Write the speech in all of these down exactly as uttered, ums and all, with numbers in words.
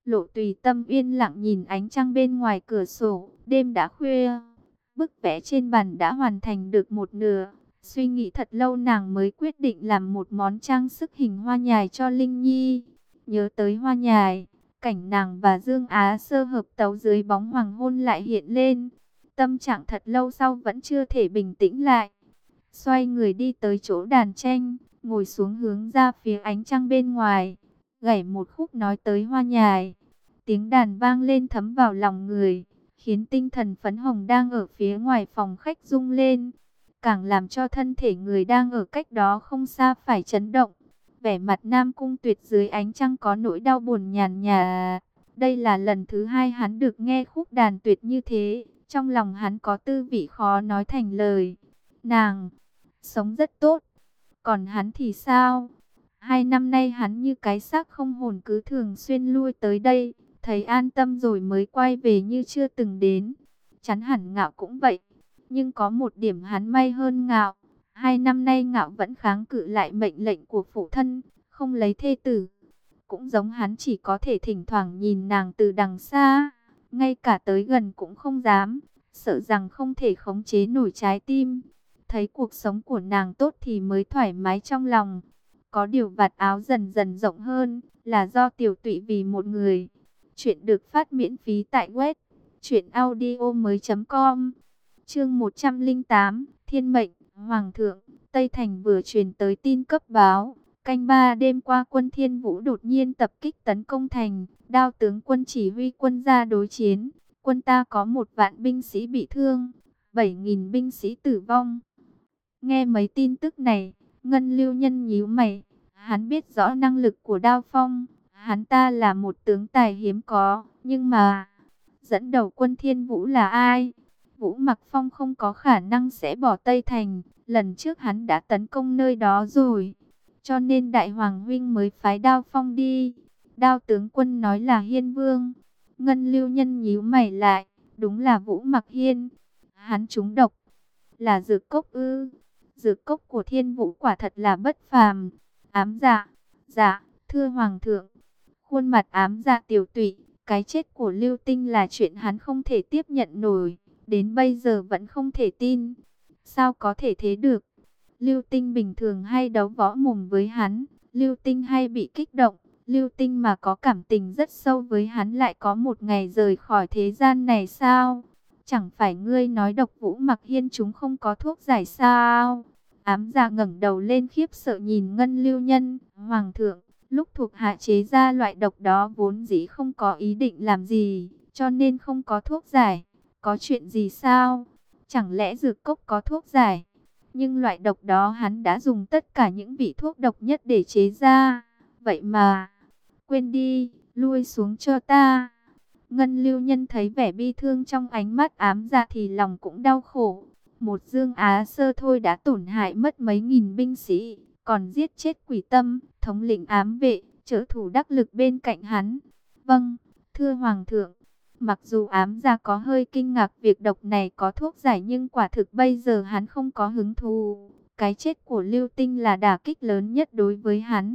Lộ Tùy Tâm yên lặng nhìn ánh trăng bên ngoài cửa sổ, đêm đã khuya. Bức vẽ trên bàn đã hoàn thành được một nửa. Suy nghĩ thật lâu nàng mới quyết định làm một món trang sức hình hoa nhài cho Linh Nhi. Nhớ tới hoa nhài, cảnh nàng và Dương Á Sơ hợp tấu dưới bóng hoàng hôn lại hiện lên. Tâm trạng thật lâu sau vẫn chưa thể bình tĩnh lại. Xoay người đi tới chỗ đàn tranh, ngồi xuống hướng ra phía ánh trăng bên ngoài, gảy một khúc nói tới hoa nhài. Tiếng đàn vang lên thấm vào lòng người, khiến tinh thần phấn hồng đang ở phía ngoài phòng khách rung lên, càng làm cho thân thể người đang ở cách đó không xa phải chấn động. Vẻ mặt Nam Cung Tuyệt dưới ánh trăng có nỗi đau buồn nhàn nhạt. Đây là lần thứ hai hắn được nghe khúc đàn tuyệt như thế, trong lòng hắn có tư vị khó nói thành lời. Nàng sống rất tốt, còn hắn thì sao? Hai năm nay hắn như cái xác không hồn, cứ thường xuyên lui tới đây, thấy an tâm rồi mới quay về như chưa từng đến. Chắn hẳn Ngạo cũng vậy, nhưng có một điểm hắn may hơn Ngạo. Hai năm nay Ngạo vẫn kháng cự lại mệnh lệnh của phụ thân, không lấy thê tử. Cũng giống hắn, chỉ có thể thỉnh thoảng nhìn nàng từ đằng xa, ngay cả tới gần cũng không dám, sợ rằng không thể khống chế nổi trái tim. Thấy cuộc sống của nàng tốt thì mới thoải mái trong lòng. Có điều vạt áo dần dần rộng hơn là do tiểu tụy vì một người. Chuyện được phát miễn phí tại web truyện audio mới chấm com. Chương một trăm lẻ tám, Thiên mệnh. Hoàng thượng, Tây Thành vừa truyền tới tin cấp báo, canh ba đêm qua quân Thiên Vũ đột nhiên tập kích tấn công thành. Đao tướng quân chỉ huy quân ra đối chiến, quân ta có một vạn binh sĩ bị thương, bảy nghìn binh sĩ tử vong. Nghe mấy tin tức này, Ngân Lưu Nhân nhíu mày. Hắn biết rõ năng lực của Đao Phong, hắn ta là một tướng tài hiếm có, nhưng mà dẫn đầu quân Thiên Vũ là ai? Vũ Mặc Phong không có khả năng sẽ bỏ Tây Thành, lần trước hắn đã tấn công nơi đó rồi, cho nên Đại Hoàng huynh mới phái Đao Phong đi. Đao tướng quân nói là Hiên Vương. Ngân Lưu Nhân nhíu mày lại, đúng là Vũ Mặc Hiên. Hắn trúng độc, là dược cốc ư? Dược cốc của Thiên Vũ quả thật là bất phàm. Ám dạ, dạ, thưa Hoàng thượng. Khuôn mặt ám dạ tiểu tụy, cái chết của Lưu Tinh là chuyện hắn không thể tiếp nhận nổi, đến bây giờ vẫn không thể tin. Sao có thể thế được? Lưu Tinh bình thường hay đấu võ mồm với hắn, Lưu Tinh hay bị kích động, Lưu Tinh mà có cảm tình rất sâu với hắn lại có một ngày rời khỏi thế gian này sao? Chẳng phải ngươi nói độc Vũ Mặc Hiên chúng không có thuốc giải sao? Ám dạ ngẩng đầu lên khiếp sợ nhìn Ngân Lưu Nhân. Hoàng thượng, lúc thuộc hạ chế ra loại độc đó vốn dĩ không có ý định làm gì, cho nên không có thuốc giải. Có chuyện gì sao? Chẳng lẽ dược cốc có thuốc giải? Nhưng loại độc đó hắn đã dùng tất cả những vị thuốc độc nhất để chế ra. Vậy mà, quên đi, lui xuống cho ta. Ngân Lưu Nhân thấy vẻ bi thương trong ánh mắt ám dạ thì lòng cũng đau khổ. Một Dương Á Sơ thôi đã tổn hại mất mấy nghìn binh sĩ, còn giết chết Quỷ Tâm, thống lĩnh ám vệ, trợ thủ đắc lực bên cạnh hắn. Vâng, thưa Hoàng thượng. Mặc dù ám dạ có hơi kinh ngạc việc độc này có thuốc giải, nhưng quả thực bây giờ hắn không có hứng thú. Cái chết của Lưu Tinh là đả kích lớn nhất đối với hắn.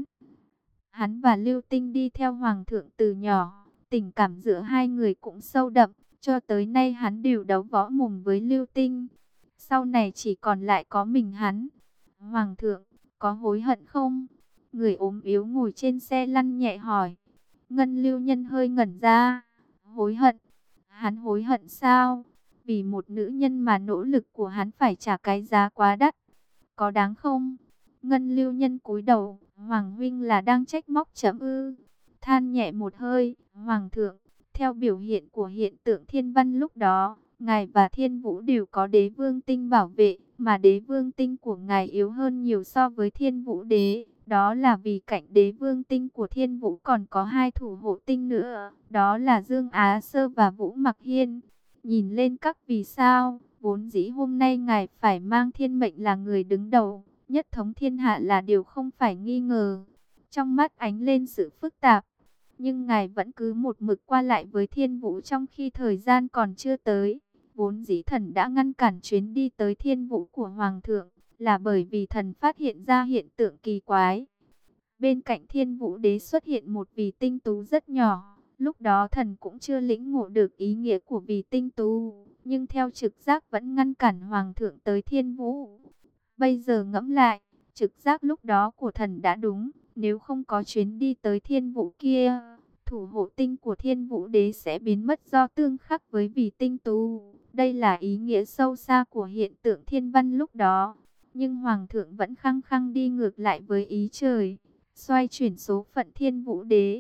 Hắn và Lưu Tinh đi theo Hoàng thượng từ nhỏ, tình cảm giữa hai người cũng sâu đậm, cho tới nay hắn đều đấu võ mồm với Lưu Tinh. Sau này chỉ còn lại có mình hắn. Hoàng thượng, có hối hận không? Người ốm yếu ngồi trên xe lăn nhẹ hỏi. Ngân Lưu Nhân hơi ngẩn ra. Hối hận? Hắn hối hận sao? Vì một nữ nhân mà nỗ lực của hắn phải trả cái giá quá đắt. Có đáng không? Ngân Lưu Nhân cúi đầu. Hoàng huynh là đang trách móc chấm ư? Than nhẹ một hơi. Hoàng thượng, theo biểu hiện của hiện tượng thiên văn lúc đó, ngài và Thiên Vũ đều có đế vương tinh bảo vệ, mà đế vương tinh của ngài yếu hơn nhiều so với Thiên Vũ đế. Đó là vì cạnh đế vương tinh của Thiên Vũ còn có hai thủ hộ tinh nữa, đó là Dương Á Sơ và Vũ Mặc Hiên. Nhìn lên các vì sao, vốn dĩ hôm nay ngài phải mang thiên mệnh là người đứng đầu, nhất thống thiên hạ là điều không phải nghi ngờ. Trong mắt ánh lên sự phức tạp, nhưng ngài vẫn cứ một mực qua lại với Thiên Vũ trong khi thời gian còn chưa tới. Vốn dĩ thần đã ngăn cản chuyến đi tới Thiên Vũ của Hoàng thượng, là bởi vì thần phát hiện ra hiện tượng kỳ quái. Bên cạnh Thiên Vũ đế xuất hiện một vì tinh tú rất nhỏ, Lúc đó thần cũng chưa lĩnh ngộ được ý nghĩa của vì tinh tú, nhưng theo trực giác vẫn ngăn cản hoàng thượng tới Thiên Vũ. Bây giờ ngẫm lại, trực giác lúc đó của thần đã đúng, nếu không có chuyến đi tới Thiên Vũ kia, thủ hộ tinh của Thiên Vũ Đế sẽ biến mất do tương khắc với vì tinh tú. Đây là ý nghĩa sâu xa của hiện tượng thiên văn lúc đó. Nhưng Hoàng thượng vẫn khăng khăng đi ngược lại với ý trời, xoay chuyển số phận Thiên Vũ Đế.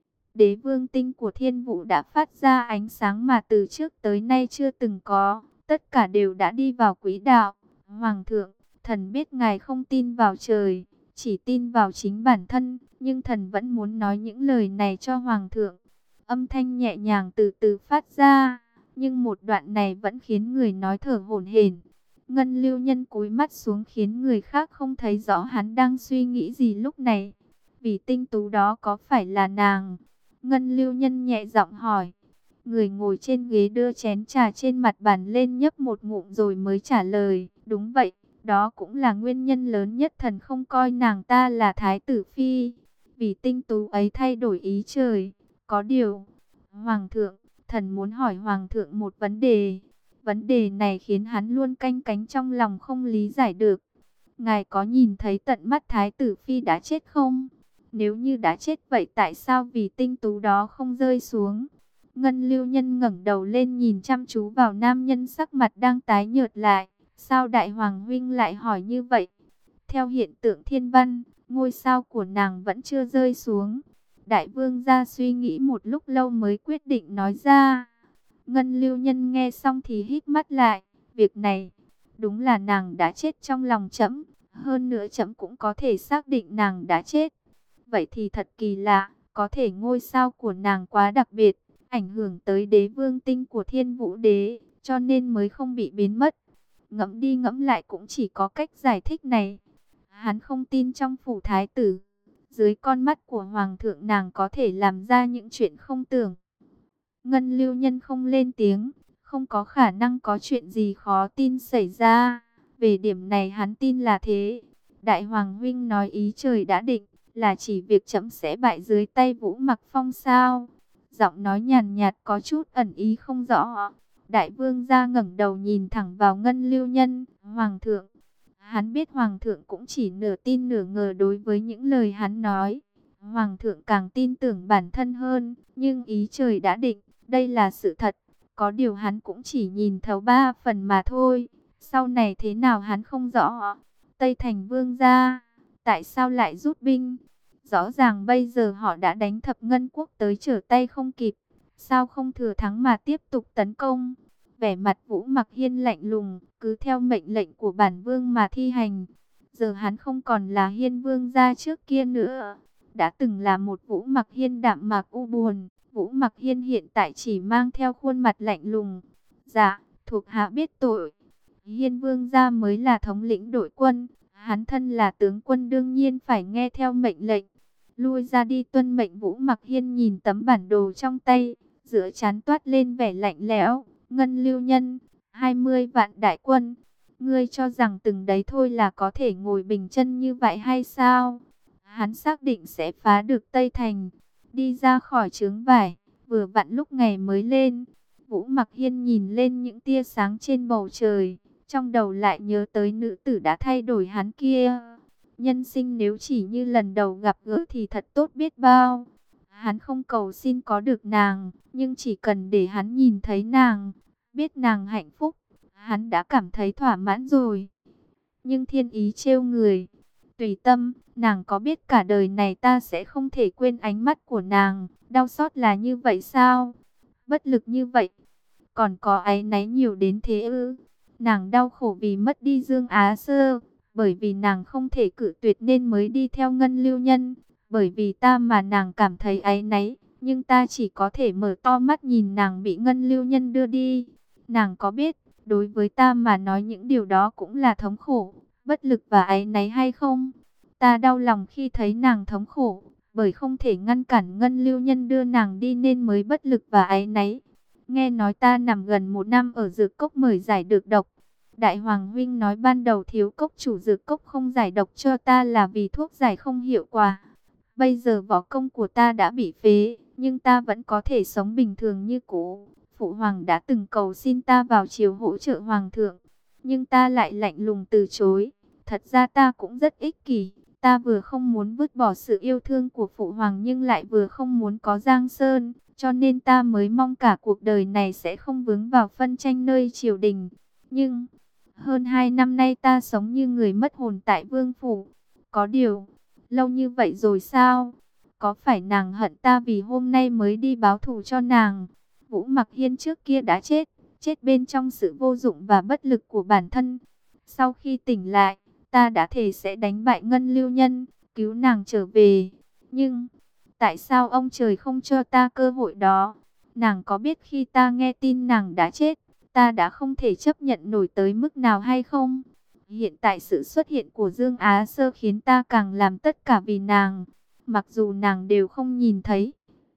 Đế vương tinh của Thiên Vũ đã phát ra ánh sáng mà từ trước tới nay chưa từng có. Tất cả đều đã đi vào quỹ đạo. Hoàng thượng, thần biết ngài không tin vào trời, chỉ tin vào chính bản thân. Nhưng thần vẫn muốn nói những lời này cho Hoàng thượng. Âm thanh nhẹ nhàng từ từ phát ra. Nhưng một đoạn này vẫn khiến người nói thở hổn hển. Ngân Lưu Nhân cúi mắt xuống khiến người khác không thấy rõ hắn đang suy nghĩ gì lúc này. Vì tinh tú đó có phải là nàng? Ngân Lưu Nhân nhẹ giọng hỏi. Người ngồi trên ghế đưa chén trà trên mặt bàn lên nhấp một ngụm rồi mới trả lời. Đúng vậy, đó cũng là nguyên nhân lớn nhất thần không coi nàng ta là thái tử phi. Vì tinh tú ấy thay đổi ý trời. Có điều, Hoàng thượng, thần muốn hỏi Hoàng thượng một vấn đề. Vấn đề này khiến hắn luôn canh cánh trong lòng không lý giải được. Ngài có nhìn thấy tận mắt thái tử phi đã chết không? Nếu như đã chết vậy tại sao vì tinh tú đó không rơi xuống? Ngân Lưu Nhân ngẩng đầu lên nhìn chăm chú vào nam nhân sắc mặt đang tái nhợt lại. Sao đại hoàng huynh lại hỏi như vậy? Theo hiện tượng thiên văn, ngôi sao của nàng vẫn chưa rơi xuống. Đại vương gia suy nghĩ một lúc lâu mới quyết định nói ra. Ngân Lưu Nhân nghe xong thì hít mắt lại. Việc này, đúng là nàng đã chết trong lòng trẫm. Hơn nữa trẫm cũng có thể xác định nàng đã chết. Vậy thì thật kỳ lạ, có thể ngôi sao của nàng quá đặc biệt, ảnh hưởng tới đế vương tinh của Thiên Vũ Đế, cho nên mới không bị biến mất. Ngẫm đi ngẫm lại cũng chỉ có cách giải thích này. Hắn không tin trong phủ thái tử, dưới con mắt của hoàng thượng nàng có thể làm ra những chuyện không tưởng. Ngân Lưu Nhân không lên tiếng, không có khả năng có chuyện gì khó tin xảy ra. Về điểm này hắn tin là thế. Đại hoàng huynh nói ý trời đã định, là chỉ việc trẫm sẽ bại dưới tay Vũ Mặc Phong sao? Giọng nói nhàn nhạt có chút ẩn ý không rõ. Đại vương gia ngẩng đầu nhìn thẳng vào Ngân Lưu Nhân. Hoàng thượng, hắn biết hoàng thượng cũng chỉ nửa tin nửa ngờ đối với những lời hắn nói. Hoàng thượng càng tin tưởng bản thân hơn, nhưng ý trời đã định, đây là sự thật. Có điều hắn cũng chỉ nhìn thấu ba phần mà thôi. Sau này thế nào hắn không rõ. Tây Thành vương gia, tại sao lại rút binh? Rõ ràng bây giờ họ đã đánh thập ngân quốc tới trở tay không kịp. Sao không thừa thắng mà tiếp tục tấn công? Vẻ mặt Vũ Mặc Hiên lạnh lùng, cứ theo mệnh lệnh của bản vương mà thi hành. Giờ hắn không còn là Hiên vương gia trước kia nữa. Đã từng là một Vũ Mặc Hiên đạm mạc u buồn. Vũ Mặc Hiên hiện tại chỉ mang theo khuôn mặt lạnh lùng. Dạ, thuộc hạ biết tội. Hiên vương gia mới là thống lĩnh đội quân. Hắn thân là tướng quân đương nhiên phải nghe theo mệnh lệnh. Lui ra đi tuân mệnh. Vũ Mặc Hiên nhìn tấm bản đồ trong tay, giữa trán toát lên vẻ lạnh lẽo. Ngân Lưu Nhân, hai mươi vạn đại quân. Ngươi cho rằng từng đấy thôi là có thể ngồi bình chân như vậy hay sao? Hắn xác định sẽ phá được Tây Thành. Đi ra khỏi trướng vải, vừa vặn lúc ngày mới lên. Vũ Mặc Hiên nhìn lên những tia sáng trên bầu trời, trong đầu lại nhớ tới nữ tử đã thay đổi hắn kia. Nhân sinh nếu chỉ như lần đầu gặp gỡ thì thật tốt biết bao. Hắn không cầu xin có được nàng, nhưng chỉ cần để hắn nhìn thấy nàng, biết nàng hạnh phúc, hắn đã cảm thấy thỏa mãn rồi. Nhưng thiên ý trêu người. Tùy tâm, nàng có biết cả đời này ta sẽ không thể quên ánh mắt của nàng. Đau xót là như vậy sao? Bất lực như vậy. Còn có áy náy nhiều đến thế ư? Nàng đau khổ vì mất đi Dương Á Sơ. Bởi vì nàng không thể cự tuyệt nên mới đi theo Ngân Lưu Nhân. Bởi vì ta mà nàng cảm thấy áy náy. Nhưng ta chỉ có thể mở to mắt nhìn nàng bị Ngân Lưu Nhân đưa đi. Nàng có biết, đối với ta mà nói những điều đó cũng là thống khổ, bất lực và áy náy hay không? Ta đau lòng khi thấy nàng thống khổ, bởi không thể ngăn cản Ngân Lưu Nhân đưa nàng đi nên mới bất lực và áy náy. Nghe nói ta nằm gần một năm ở dược cốc mới giải được độc. Đại Hoàng huynh nói ban đầu thiếu cốc chủ dược cốc không giải độc cho ta là vì thuốc giải không hiệu quả. Bây giờ võ công của ta đã bị phế, nhưng ta vẫn có thể sống bình thường như cũ. Phụ hoàng đã từng cầu xin ta vào triều hỗ trợ hoàng thượng, nhưng ta lại lạnh lùng từ chối. Thật ra ta cũng rất ích kỷ, ta vừa không muốn vứt bỏ sự yêu thương của phụ hoàng nhưng lại vừa không muốn có Giang Sơn, cho nên ta mới mong cả cuộc đời này sẽ không vướng vào phân tranh nơi triều đình. Nhưng hơn hai năm nay ta sống như người mất hồn tại vương phủ. Có điều, lâu như vậy rồi sao? Có phải nàng hận ta vì hôm nay mới đi báo thù cho nàng? Vũ Mặc Hiên trước kia đã chết, chết bên trong sự vô dụng và bất lực của bản thân. Sau khi tỉnh lại, ta đã thề sẽ đánh bại Ngân Lưu Nhân, cứu nàng trở về. Nhưng, tại sao ông trời không cho ta cơ hội đó? Nàng có biết khi ta nghe tin nàng đã chết, ta đã không thể chấp nhận nổi tới mức nào hay không? Hiện tại sự xuất hiện của Dương Á Sơ khiến ta càng làm tất cả vì nàng, mặc dù nàng đều không nhìn thấy.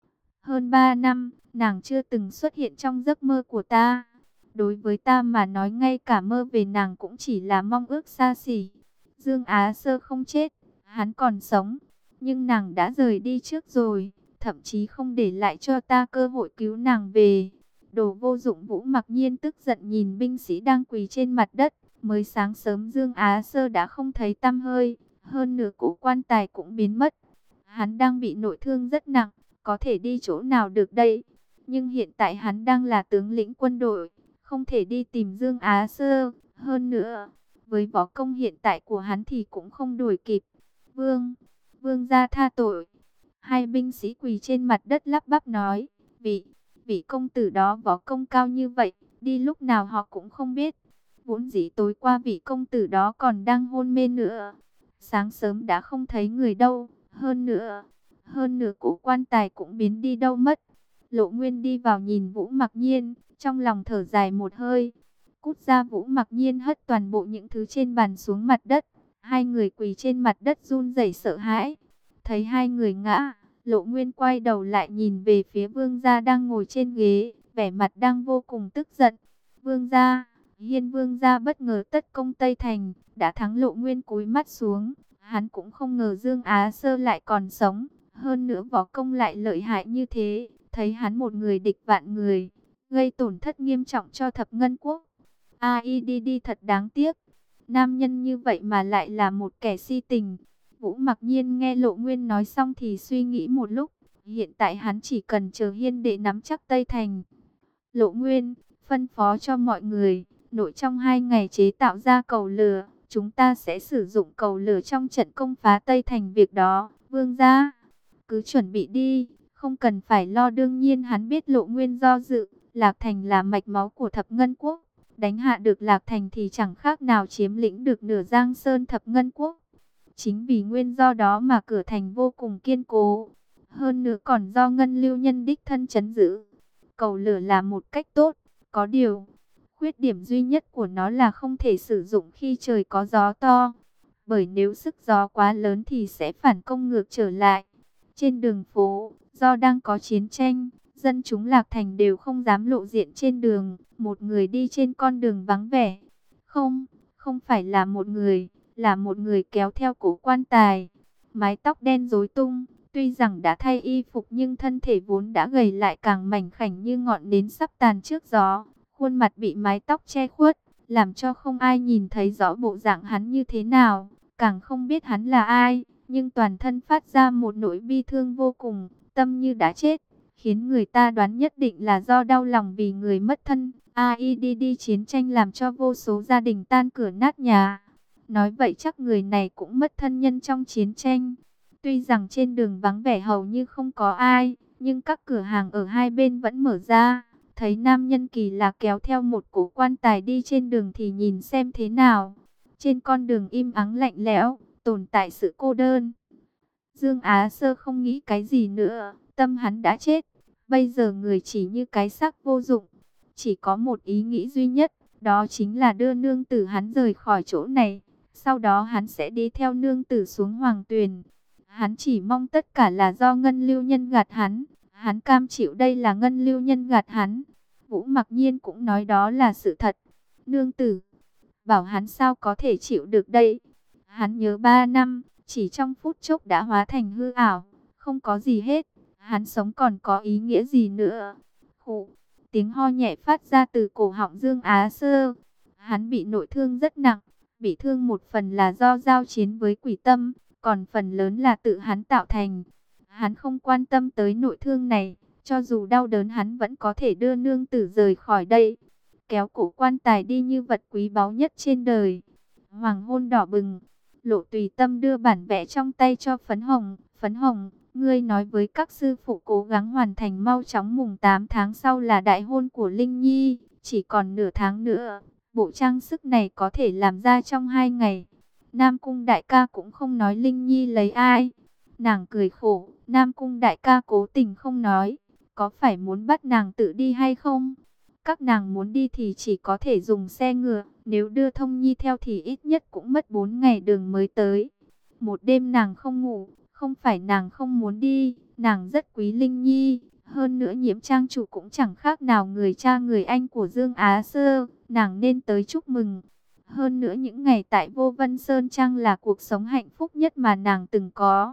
Hơn ba năm, nàng chưa từng xuất hiện trong giấc mơ của ta. Đối với ta mà nói ngay cả mơ về nàng cũng chỉ là mong ước xa xỉ. Dương Á Sơ không chết, hắn còn sống, nhưng nàng đã rời đi trước rồi, thậm chí không để lại cho ta cơ hội cứu nàng về. Đồ vô dụng! Vũ Mặc Nhiên tức giận nhìn binh sĩ đang quỳ trên mặt đất. Mới sáng sớm Dương Á Sơ đã không thấy tăm hơi, hơn nửa cổ quan tài cũng biến mất. Hắn đang bị nội thương rất nặng, có thể đi chỗ nào được đây? Nhưng hiện tại hắn đang là tướng lĩnh quân đội, không thể đi tìm Dương Á Sơ. Hơn nữa, với võ công hiện tại của hắn thì cũng không đuổi kịp. Vương, vương gia tha tội. Hai binh sĩ quỳ trên mặt đất lắp bắp nói, vị, vị công tử đó võ công cao như vậy, đi lúc nào họ cũng không biết. Vốn dĩ tối qua vị công tử đó còn đang hôn mê nữa, sáng sớm đã không thấy người đâu. Hơn nữa, hơn nữa cổ quan tài cũng biến đi đâu mất. Lộ Nguyên đi vào nhìn Vũ Mặc Nhiên, trong lòng thở dài một hơi. Cút ra! Vũ Mặc Nhiên hất toàn bộ những thứ trên bàn xuống mặt đất. Hai người quỳ trên mặt đất run rẩy sợ hãi. Thấy hai người ngã, Lộ Nguyên quay đầu lại nhìn về phía vương gia đang ngồi trên ghế, vẻ mặt đang vô cùng tức giận. Vương gia, Hiên vương gia bất ngờ tất công Tây Thành, đã thắng. Lộ Nguyên cúi mắt xuống, hắn cũng không ngờ Dương Á Sơ lại còn sống, hơn nữa võ công lại lợi hại như thế. Thấy hắn một người địch vạn người, gây tổn thất nghiêm trọng cho Thập Ngân Quốc. a i đê đê thật đáng tiếc, nam nhân như vậy mà lại là một kẻ si tình. Vũ Mặc Nhiên nghe Lộ Nguyên nói xong thì suy nghĩ một lúc, hiện tại hắn chỉ cần chờ Hiên đệ nắm chắc Tây Thành. Lộ Nguyên phân phó cho mọi người, nội trong hai ngày chế tạo ra cầu lửa, chúng ta sẽ sử dụng cầu lửa trong trận công phá Tây Thành. Việc đó, vương gia, cứ chuẩn bị đi, không cần phải lo. Đương nhiên hắn biết Lộ Nguyên do dự, Lạc Thành là mạch máu của Thập Ngân Quốc, đánh hạ được Lạc Thành thì chẳng khác nào chiếm lĩnh được nửa Giang Sơn Thập Ngân Quốc. Chính vì nguyên do đó mà cửa thành vô cùng kiên cố, hơn nữa còn do Ngân Lưu Nhân đích thân trấn giữ. Cầu lửa là một cách tốt, có điều khuyết điểm duy nhất của nó là không thể sử dụng khi trời có gió to, bởi nếu sức gió quá lớn thì sẽ phản công ngược trở lại. Trên đường phố, do đang có chiến tranh, dân chúng Lạc Thành đều không dám lộ diện trên đường. Một người đi trên con đường vắng vẻ. Không, không phải là một người, là một người kéo theo cổ quan tài, mái tóc đen rối tung. Tuy rằng đã thay y phục nhưng thân thể vốn đã gầy lại càng mảnh khảnh như ngọn nến sắp tàn trước gió. Khuôn mặt bị mái tóc che khuất, làm cho không ai nhìn thấy rõ bộ dạng hắn như thế nào, càng không biết hắn là ai. Nhưng toàn thân phát ra một nỗi bi thương vô cùng, tâm như đã chết, khiến người ta đoán nhất định là do đau lòng vì người mất thân. a i đê đê chiến tranh làm cho vô số gia đình tan cửa nát nhà. Nói vậy chắc người này cũng mất thân nhân trong chiến tranh. Tuy rằng trên đường vắng vẻ hầu như không có ai, nhưng các cửa hàng ở hai bên vẫn mở ra. Thấy nam nhân kỳ lạ kéo theo một cổ quan tài đi trên đường thì nhìn xem thế nào. Trên con đường im ắng lạnh lẽo, tồn tại sự cô đơn. Dương Á Sơ không nghĩ cái gì nữa, tâm hắn đã chết. Bây giờ người chỉ như cái xác vô dụng, chỉ có một ý nghĩ duy nhất, đó chính là đưa nương tử hắn rời khỏi chỗ này. Sau đó hắn sẽ đi theo nương tử xuống Hoàng Tuyền. Hắn chỉ mong tất cả là do Ngân Lưu Nhân gạt hắn. Hắn cam chịu đây là Ngân Lưu Nhân gạt hắn. Vũ Mặc Nhiên cũng nói đó là sự thật. Nương tử, bảo hắn sao có thể chịu được đây. Hắn nhớ ba năm, chỉ trong phút chốc đã hóa thành hư ảo, không có gì hết. hắn sống còn có ý nghĩa gì nữa? Khụ, tiếng ho nhẹ phát ra từ cổ họng Dương Á Sơ. Hắn bị nội thương rất nặng, bị thương một phần là do giao chiến với quỷ tâm, còn phần lớn là tự hắn tạo thành. Hắn không quan tâm tới nội thương này, cho dù đau đớn hắn vẫn có thể đưa nương tử rời khỏi đây, kéo cổ quan tài đi như vật quý báu nhất trên đời. Hoàng hôn đỏ bừng, Lộ Tùy Tâm đưa bản vẽ trong tay cho Phấn Hồng. Phấn Hồng, ngươi nói với các sư phụ cố gắng hoàn thành mau chóng, mùng tám tháng sau là đại hôn của Linh Nhi, chỉ còn nửa tháng nữa. Bộ trang sức này có thể làm ra trong hai ngày. Nam Cung đại ca cũng không nói Linh Nhi lấy ai. Nàng cười khổ, Nam Cung đại ca cố tình không nói, có phải muốn bắt nàng tự đi hay không? Các nàng muốn đi thì chỉ có thể dùng xe ngựa, nếu đưa Thông Nhi theo thì ít nhất cũng mất bốn ngày đường mới tới. Một đêm nàng không ngủ, không phải nàng không muốn đi, nàng rất quý Linh Nhi. Hơn nữa Nhiễm trang chủ cũng chẳng khác nào người cha người anh của Dương Á Sơ, nàng nên tới chúc mừng. Hơn nữa những ngày tại Vô Vân Sơn Trang là cuộc sống hạnh phúc nhất mà nàng từng có.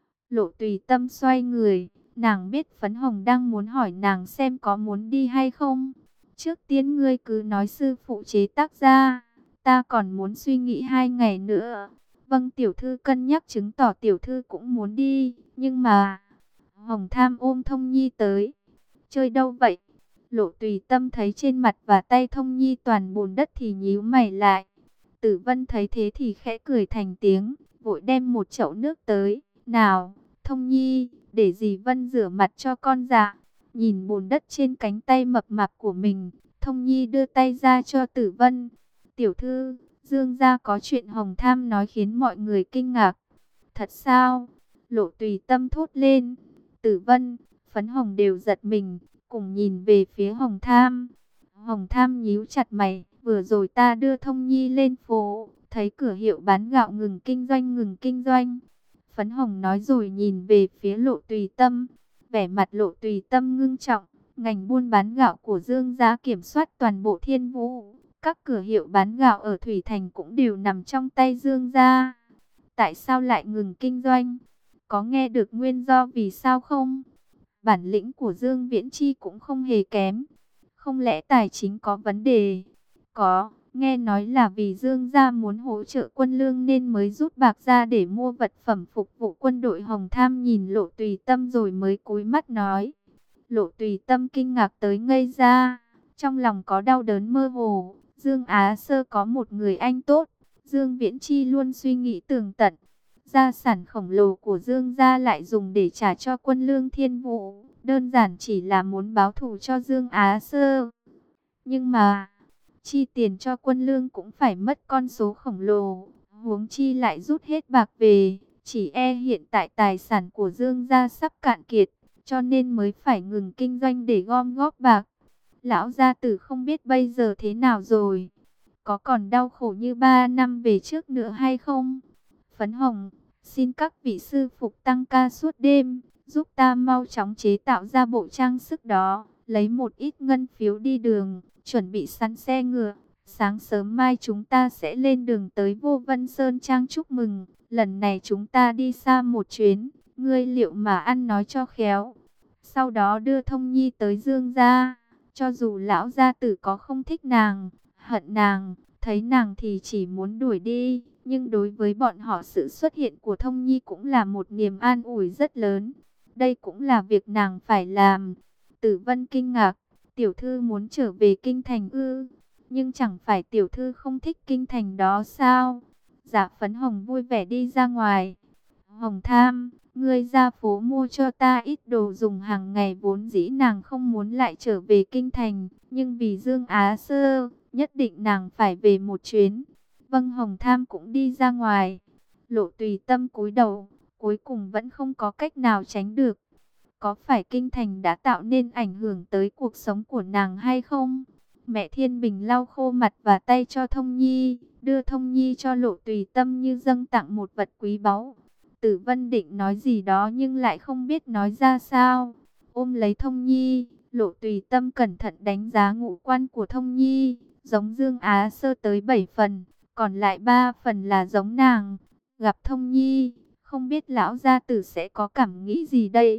Lộ Tùy Tâm xoay người, nàng biết Phấn Hồng đang muốn hỏi nàng xem có muốn đi hay không. Trước tiên ngươi cứ nói sư phụ chế tác ra, ta còn muốn suy nghĩ hai ngày nữa. Vâng, tiểu thư cân nhắc chứng tỏ tiểu thư cũng muốn đi, nhưng mà... Hồng Tham ôm Thông Nhi tới. Chơi đâu vậy? Lộ Tùy Tâm thấy trên mặt và tay Thông Nhi toàn bùn đất thì nhíu mày lại. Tử Vân thấy thế thì khẽ cười thành tiếng, vội đem một chậu nước tới. Nào, Thông Nhi, để dì Vân rửa mặt cho con dạ. Nhìn bùn đất trên cánh tay mập mạp của mình, Thông Nhi đưa tay ra cho Tử Vân. Tiểu thư, Dương gia có chuyện Hồng Tham nói khiến mọi người kinh ngạc. Thật sao? Lộ Tùy Tâm thốt lên. Tử Vân, Phấn Hồng đều giật mình, cùng nhìn về phía Hồng Tham. Hồng Tham nhíu chặt mày, vừa rồi ta đưa Thông Nhi lên phố, thấy cửa hiệu bán gạo ngừng kinh doanh ngừng kinh doanh. Phấn Hồng nói rồi nhìn về phía Lộ Tùy Tâm, vẻ mặt Lộ Tùy Tâm ngưng trọng. Ngành buôn bán gạo của Dương gia kiểm soát toàn bộ Thiên Vũ, các cửa hiệu bán gạo ở Thủy Thành cũng đều nằm trong tay Dương gia. Tại sao lại ngừng kinh doanh? Có nghe được nguyên do vì sao không? Bản lĩnh của Dương Viễn Chi cũng không hề kém. Không lẽ tài chính có vấn đề? Có, nghe nói là vì Dương gia muốn hỗ trợ quân lương nên mới rút bạc ra để mua vật phẩm phục vụ quân đội. Hồng Tham nhìn Lộ Tùy Tâm rồi mới cúi mắt nói. Lộ Tùy Tâm kinh ngạc tới ngây ra, trong lòng có đau đớn mơ hồ. Dương Á Sơ có một người anh tốt, Dương Viễn Chi luôn suy nghĩ tường tận. Gia sản khổng lồ của Dương gia lại dùng để trả cho quân lương Thiên Vũ, đơn giản chỉ là muốn báo thù cho Dương Á Sơ. Nhưng mà, chi tiền cho quân lương cũng phải mất con số khổng lồ, huống chi lại rút hết bạc về, chỉ e hiện tại tài sản của Dương gia sắp cạn kiệt, cho nên mới phải ngừng kinh doanh để gom góp bạc. Lão gia tử không biết bây giờ thế nào rồi, có còn đau khổ như ba năm về trước nữa hay không? Phấn Hồng, xin các vị sư phục tăng ca suốt đêm, giúp ta mau chóng chế tạo ra bộ trang sức đó, lấy một ít ngân phiếu đi đường, chuẩn bị sẵn xe ngựa. Sáng sớm mai chúng ta sẽ lên đường tới Vô Vân Sơn Trang chúc mừng. Lần này chúng ta đi xa một chuyến, ngươi liệu mà ăn nói cho khéo. Sau đó đưa Thông Nhi tới Dương gia, cho dù lão gia tử có không thích nàng, hận nàng, thấy nàng thì chỉ muốn đuổi đi, nhưng đối với bọn họ sự xuất hiện của Thông Nhi cũng là một niềm an ủi rất lớn. Đây cũng là việc nàng phải làm. Tử Vân kinh ngạc, tiểu thư muốn trở về kinh thành ư? Nhưng chẳng phải tiểu thư không thích kinh thành đó sao? Dạ. Phấn Hồng vui vẻ đi ra ngoài. Hồng Tham, ngươi ra phố mua cho ta ít đồ dùng hàng ngày. Vốn dĩ nàng không muốn lại trở về kinh thành, nhưng vì Dương Á Sơ, nhất định nàng phải về một chuyến. Vâng. Hồng Tham cũng đi ra ngoài. Lộ Tùy Tâm cúi đầu, cuối cùng vẫn không có cách nào tránh được. Có phải kinh thành đã tạo nên ảnh hưởng tới cuộc sống của nàng hay không? Mẹ Thiên Bình lau khô mặt và tay cho Thông Nhi, đưa Thông Nhi cho Lộ Tùy Tâm như dâng tặng một vật quý báu. Tử Vân định nói gì đó nhưng lại không biết nói ra sao. Ôm lấy Thông Nhi, Lộ Tùy Tâm cẩn thận đánh giá ngũ quan của Thông Nhi, giống Dương Á Sơ tới bảy phần, còn lại ba phần là giống nàng. Gặp Thông Nhi, không biết lão gia tử sẽ có cảm nghĩ gì đây?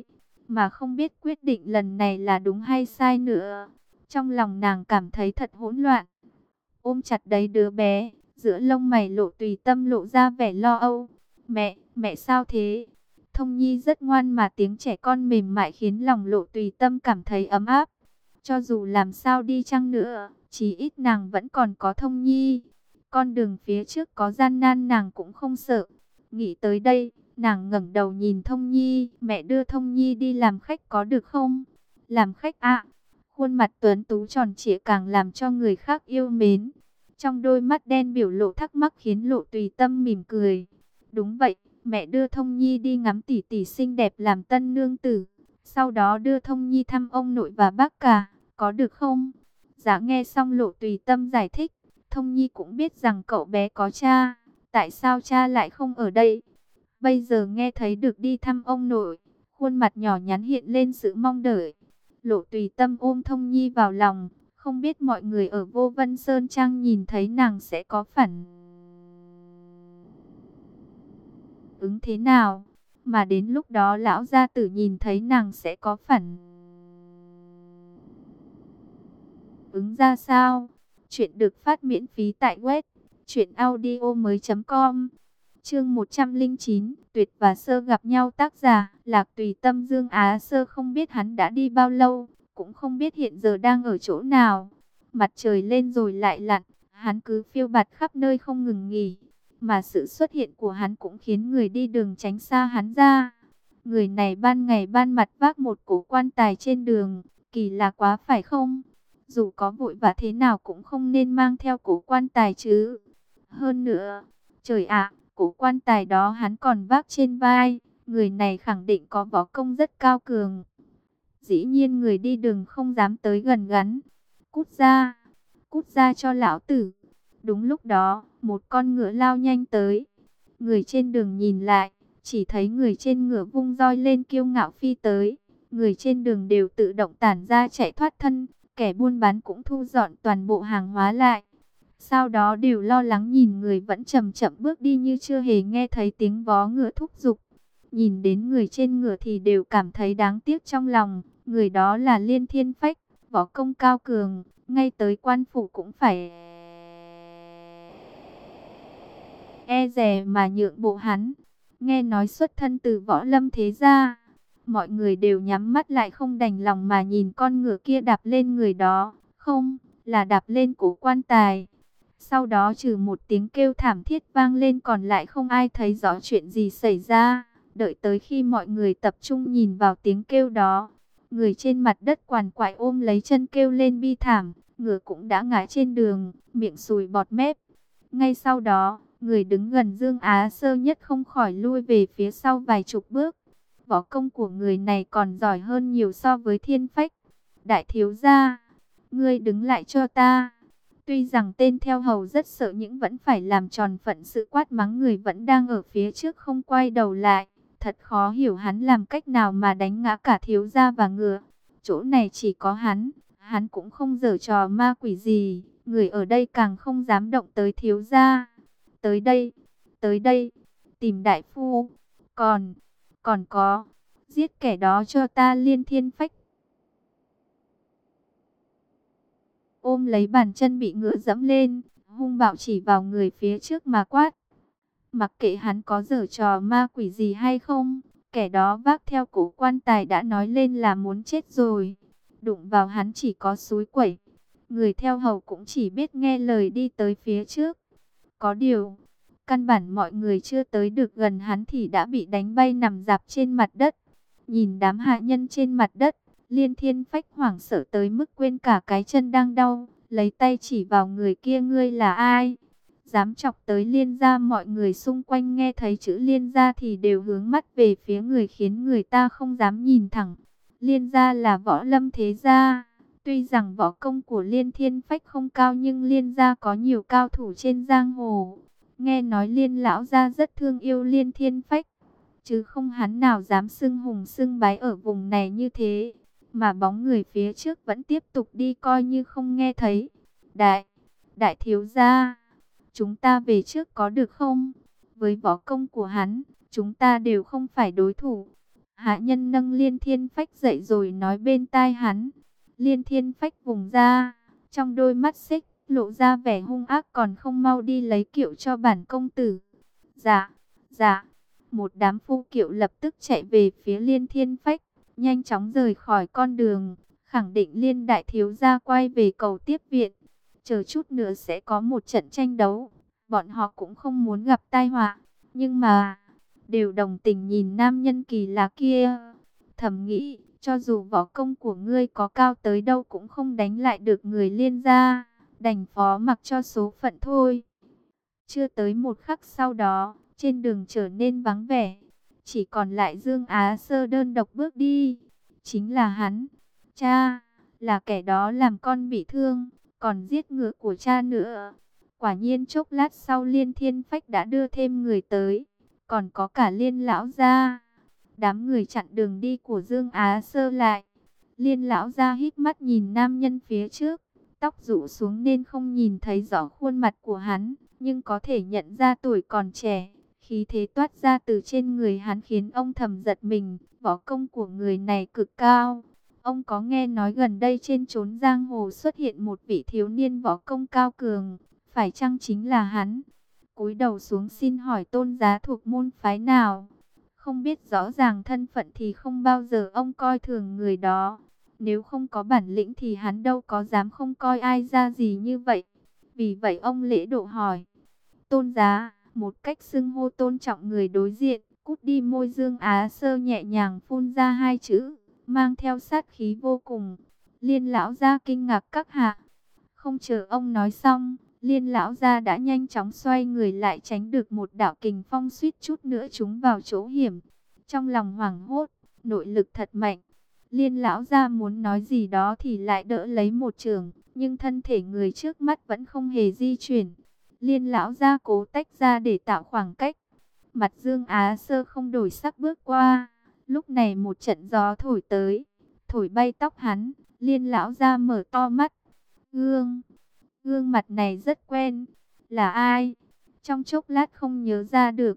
mà không biết quyết định lần này là đúng hay sai nữa. Trong lòng nàng cảm thấy thật hỗn loạn. Ôm chặt đấy đứa bé, giữa lông mày Lộ Tùy Tâm lộ ra vẻ lo âu. Mẹ, mẹ sao thế? Thông Nhi rất ngoan mà tiếng trẻ con mềm mại khiến lòng Lộ Tùy Tâm cảm thấy ấm áp. Cho dù làm sao đi chăng nữa, chí ít nàng vẫn còn có Thông Nhi. Con đường phía trước có gian nan nàng cũng không sợ. Nghĩ tới đây, nàng ngẩng đầu nhìn Thông Nhi. Mẹ đưa Thông Nhi đi làm khách có được không? Làm khách ạ. Khuôn mặt tuấn tú tròn trịa càng làm cho người khác yêu mến. Trong đôi mắt đen biểu lộ thắc mắc khiến Lộ Tùy Tâm mỉm cười. Đúng vậy, mẹ đưa Thông Nhi đi ngắm tỷ tỷ xinh đẹp làm tân nương tử. Sau đó đưa Thông Nhi thăm ông nội và bác cả, có được không? Dạ nghe xong Lộ Tùy Tâm giải thích, Thông Nhi cũng biết rằng cậu bé có cha. Tại sao cha lại không ở đây? Bây giờ nghe thấy được đi thăm ông nội, khuôn mặt nhỏ nhắn hiện lên sự mong đợi. Lộ Tùy Tâm ôm Thông Nhi vào lòng, không biết mọi người ở Vô Vân Sơn Trang nhìn thấy nàng sẽ có phản ứng thế nào, mà đến lúc đó lão gia tử nhìn thấy nàng sẽ có phản ứng ra sao. Chuyện được phát miễn phí tại web truyện audio mới chấm com. Chương một trăm lẻ chín, Tuyệt và Sơ gặp nhau. Tác giả Lạc Tùy Tâm. Dương Á Sơ không biết hắn đã đi bao lâu, cũng không biết hiện giờ đang ở chỗ nào. Mặt trời lên rồi lại lặn, hắn cứ phiêu bạt khắp nơi không ngừng nghỉ. Mà sự xuất hiện của hắn cũng khiến người đi đường tránh xa hắn ra. Người này ban ngày ban mặt vác một cổ quan tài trên đường, kỳ lạ quá phải không? Dù có vội vã thế nào cũng không nên mang theo cổ quan tài chứ. Hơn nữa, trời ạ, cổ quan tài đó hắn còn vác trên vai, người này khẳng định có võ công rất cao cường. Dĩ nhiên người đi đường không dám tới gần gắn. Cút ra, cút ra cho lão tử. Đúng lúc đó, một con ngựa lao nhanh tới. Người trên đường nhìn lại, chỉ thấy người trên ngựa vung roi lên kiêu ngạo phi tới. Người trên đường đều tự động tản ra chạy thoát thân, kẻ buôn bán cũng thu dọn toàn bộ hàng hóa lại. Sau đó đều lo lắng nhìn người vẫn chậm chậm bước đi như chưa hề nghe thấy tiếng vó ngựa thúc giục. Nhìn đến người trên ngựa thì đều cảm thấy đáng tiếc trong lòng. Người đó là Liên Thiên Phách, võ công cao cường, ngay tới quan phủ cũng phải e dè mà nhượng bộ hắn. Nghe nói xuất thân từ võ lâm thế gia, mọi người đều nhắm mắt lại không đành lòng mà nhìn con ngựa kia đạp lên người đó. Không, là đạp lên cổ quan tài. Sau đó trừ một tiếng kêu thảm thiết vang lên còn lại không ai thấy rõ chuyện gì xảy ra. Đợi tới khi mọi người tập trung nhìn vào tiếng kêu đó, người trên mặt đất quằn quại ôm lấy chân kêu lên bi thảm, ngựa cũng đã ngã trên đường, miệng sùi bọt mép. Ngay sau đó, người đứng gần Dương Á Sơ nhất không khỏi lui về phía sau vài chục bước. Võ công của người này còn giỏi hơn nhiều so với Thiên Phách. Đại thiếu gia, ngươi đứng lại cho ta. Tuy rằng tên theo hầu rất sợ nhưng vẫn phải làm tròn phận sự quát mắng người vẫn đang ở phía trước không quay đầu lại. Thật khó hiểu hắn làm cách nào mà đánh ngã cả thiếu gia và ngựa. Chỗ này chỉ có hắn, hắn cũng không giở trò ma quỷ gì. Người ở đây càng không dám động tới thiếu gia. Tới đây, tới đây, tìm đại phu. Còn, còn có, giết kẻ đó cho ta. Liên Thiên Phách ôm lấy bàn chân bị ngựa dẫm lên, hung bạo chỉ vào người phía trước mà quát. Mặc kệ hắn có giở trò ma quỷ gì hay không, kẻ đó vác theo cổ quan tài đã nói lên là muốn chết rồi. Đụng vào hắn chỉ có xúi quẩy. Người theo hầu cũng chỉ biết nghe lời đi tới phía trước. Có điều, căn bản mọi người chưa tới được gần hắn thì đã bị đánh bay nằm rạp trên mặt đất. Nhìn đám hạ nhân trên mặt đất, Liên Thiên Phách hoảng sợ tới mức quên cả cái chân đang đau, lấy tay chỉ vào người kia. Ngươi là ai? Dám chọc tới Liên gia? Mọi người xung quanh nghe thấy chữ Liên gia thì đều hướng mắt về phía người khiến người ta không dám nhìn thẳng. Liên gia là võ lâm thế gia. Tuy rằng võ công của Liên Thiên Phách không cao nhưng Liên gia có nhiều cao thủ trên giang hồ. Nghe nói Liên lão gia rất thương yêu Liên Thiên Phách, chứ không hắn nào dám xưng hùng xưng bái ở vùng này như thế. Mà bóng người phía trước vẫn tiếp tục đi coi như không nghe thấy. Đại, đại thiếu gia, chúng ta về trước có được không? Với võ công của hắn, chúng ta đều không phải đối thủ. Hạ nhân nâng Liên Thiên Phách dậy rồi nói bên tai hắn. Liên Thiên Phách vùng ra, trong đôi mắt xích lộ ra vẻ hung ác, còn không mau đi lấy kiệu cho bản công tử. Dạ, dạ. Một đám phu kiệu lập tức chạy về phía Liên Thiên Phách, nhanh chóng rời khỏi con đường, khẳng định Liên đại thiếu gia quay về cầu tiếp viện. Chờ chút nữa sẽ có một trận tranh đấu, bọn họ cũng không muốn gặp tai họa, nhưng mà đều đồng tình nhìn nam nhân kỳ lạ kia. Thầm nghĩ, cho dù võ công của ngươi có cao tới đâu cũng không đánh lại được người Liên gia, đành phó mặc cho số phận thôi. Chưa tới một khắc sau đó, trên đường trở nên vắng vẻ, chỉ còn lại Dương Á Sơ đơn độc bước đi. Chính là hắn, cha, là kẻ đó làm con bị thương, còn giết ngựa của cha nữa. Quả nhiên chốc lát sau Liên Thiên Phách đã đưa thêm người tới, còn có cả Liên lão gia. Đám người chặn đường đi của Dương Á Sơ lại. Liên lão gia híp mắt nhìn nam nhân phía trước, tóc rũ xuống nên không nhìn thấy rõ khuôn mặt của hắn, nhưng có thể nhận ra tuổi còn trẻ. Khí thế toát ra từ trên người hắn khiến ông thầm giật mình, võ công của người này cực cao. Ông có nghe nói gần đây trên chốn giang hồ xuất hiện một vị thiếu niên võ công cao cường, phải chăng chính là hắn? Cúi đầu xuống xin hỏi tôn giá thuộc môn phái nào? Không biết rõ ràng thân phận thì không bao giờ ông coi thường người đó. Nếu không có bản lĩnh thì hắn đâu có dám không coi ai ra gì như vậy. Vì vậy ông lễ độ hỏi. Tôn giá, một cách xưng hô tôn trọng người đối diện. Cút đi. Môi Dương Á Sơ nhẹ nhàng phun ra hai chữ, mang theo sát khí vô cùng. Liên lão gia kinh ngạc các hạ. Không chờ ông nói xong, Liên lão gia đã nhanh chóng xoay người lại tránh được một đạo kình phong suýt chút nữa trúng vào chỗ hiểm. Trong lòng hoảng hốt, nội lực thật mạnh. Liên lão gia muốn nói gì đó thì lại đỡ lấy một chưởng, nhưng thân thể người trước mắt vẫn không hề di chuyển. Liên lão gia cố tách ra để tạo khoảng cách. Mặt Dương Á Sơ không đổi sắc bước qua. Lúc này một trận gió thổi tới, thổi bay tóc hắn. Liên lão gia mở to mắt. Gương, gương mặt này rất quen. Là ai? Trong chốc lát không nhớ ra được.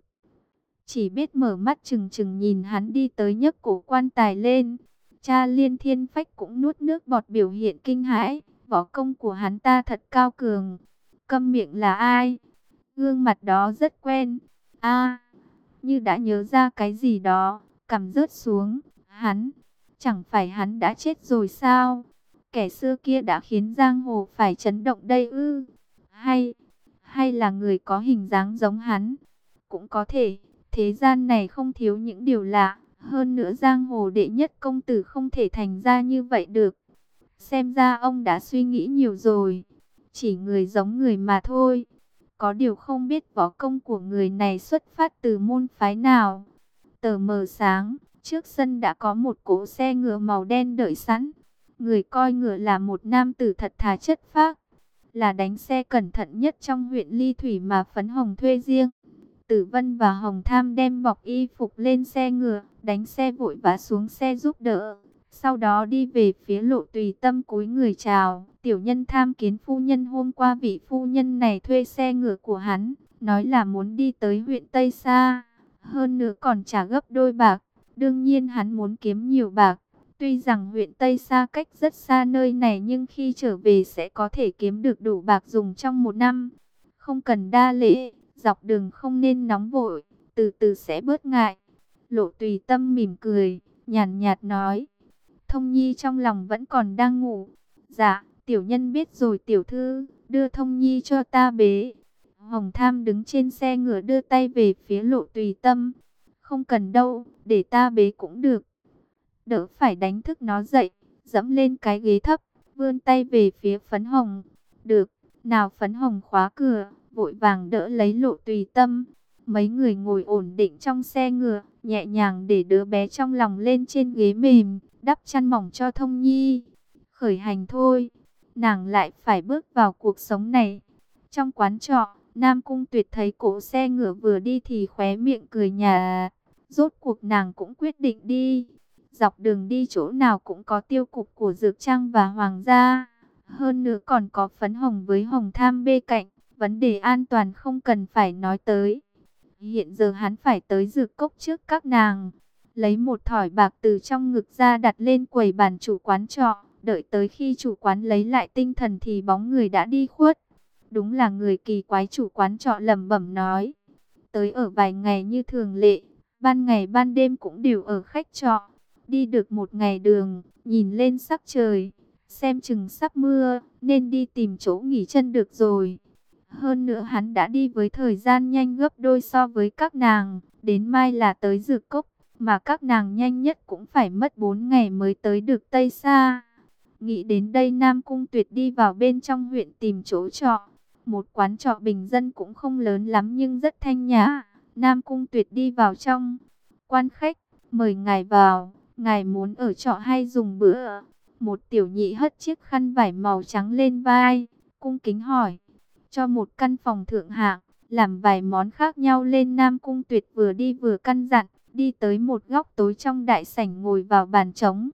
Chỉ biết mở mắt trừng trừng nhìn hắn đi tới nhấc cổ quan tài lên. Cha Liên Thiên Phách cũng nuốt nước bọt biểu hiện kinh hãi. Võ công của hắn ta thật cao cường. Câm miệng, là ai? Gương mặt đó rất quen. A, như đã nhớ ra cái gì đó, cằm rớt xuống. Hắn, chẳng phải hắn đã chết rồi sao? Kẻ xưa kia đã khiến giang hồ phải chấn động đây ư? Hay, hay là người có hình dáng giống hắn? Cũng có thể, thế gian này không thiếu những điều lạ. Hơn nữa giang hồ đệ nhất công tử không thể thành ra như vậy được. Xem ra ông đã suy nghĩ nhiều rồi. Chỉ người giống người mà thôi. Có điều không biết võ công của người này xuất phát từ môn phái nào. Tờ mờ sáng, trước sân đã có một cỗ xe ngựa màu đen đợi sẵn. Người coi ngựa là một nam tử thật thà chất phác, là đánh xe cẩn thận nhất trong huyện Ly Thủy mà Phấn Hồng thuê riêng. Tử Vân và Hồng Tham đem bọc y phục lên xe ngựa, đánh xe vội vã xuống xe giúp đỡ. Sau đó đi về phía Lộ Tùy Tâm cúi người chào. Tiểu nhân tham kiến phu nhân, hôm qua vị phu nhân này thuê xe ngựa của hắn, nói là muốn đi tới huyện Tây Sa. Hơn nữa còn trả gấp đôi bạc. Đương nhiên hắn muốn kiếm nhiều bạc. Tuy rằng huyện Tây Sa cách rất xa nơi này, nhưng khi trở về sẽ có thể kiếm được đủ bạc dùng trong một năm. Không cần đa lễ, dọc đường không nên nóng vội, từ từ sẽ bớt ngại. Lộ Tùy Tâm mỉm cười, nhàn nhạt nói. Thông Nhi trong lòng vẫn còn đang ngủ. Dạ, tiểu nhân biết rồi tiểu thư, đưa Thông Nhi cho ta bế. Hồng Tham đứng trên xe ngựa đưa tay về phía Lộ Tùy Tâm. Không cần đâu, để ta bế cũng được. Đỡ phải đánh thức nó dậy, dẫm lên cái ghế thấp, vươn tay về phía Phấn Hồng. Được, nào. Phấn Hồng khóa cửa, vội vàng đỡ lấy Lộ Tùy Tâm. Mấy người ngồi ổn định trong xe ngựa, nhẹ nhàng để đứa bé trong lòng lên trên ghế mềm, đắp chăn mỏng cho Thông Nhi. Khởi hành thôi, nàng lại phải bước vào cuộc sống này. Trong quán trọ, Nam Cung Tuyệt thấy cỗ xe ngựa vừa đi thì khóe miệng cười nhạt. Rốt cuộc nàng cũng quyết định đi. Dọc đường đi chỗ nào cũng có tiêu cục của Dược Trang và Hoàng gia. Hơn nữa còn có Phấn Hồng với Hồng Tham bên cạnh. Vấn đề an toàn không cần phải nói tới. Hiện giờ hắn phải tới Dược Cốc trước các nàng. lấy một thỏi bạc từ trong ngực ra đặt lên quầy bàn chủ quán trọ. Đợi tới khi chủ quán lấy lại tinh thần thì bóng người đã đi khuất. Đúng là người kỳ quái, chủ quán trọ lẩm bẩm nói. Tới ở vài ngày như thường lệ, ban ngày ban đêm cũng đều ở khách trọ. Đi được một ngày đường, nhìn lên sắc trời, xem chừng sắp mưa, nên đi tìm chỗ nghỉ chân được rồi. Hơn nữa hắn đã đi với thời gian nhanh gấp đôi so với các nàng, đến mai là tới Dược Cốc, mà các nàng nhanh nhất cũng phải mất bốn ngày mới tới được Tây Sa. Nghĩ đến đây, Nam Cung Tuyệt đi vào bên trong huyện tìm chỗ trọ. Một quán trọ bình dân cũng không lớn lắm nhưng rất thanh nhã. Nam Cung Tuyệt đi vào trong. Quan khách, mời ngài vào, ngài muốn ở trọ hay dùng bữa? Một tiểu nhị hất chiếc khăn vải màu trắng lên vai, cung kính hỏi. Cho một căn phòng thượng hạng, làm vài món khác nhau lên. Nam Cung Tuyệt vừa đi vừa căn dặn, đi tới một góc tối trong đại sảnh ngồi vào bàn trống.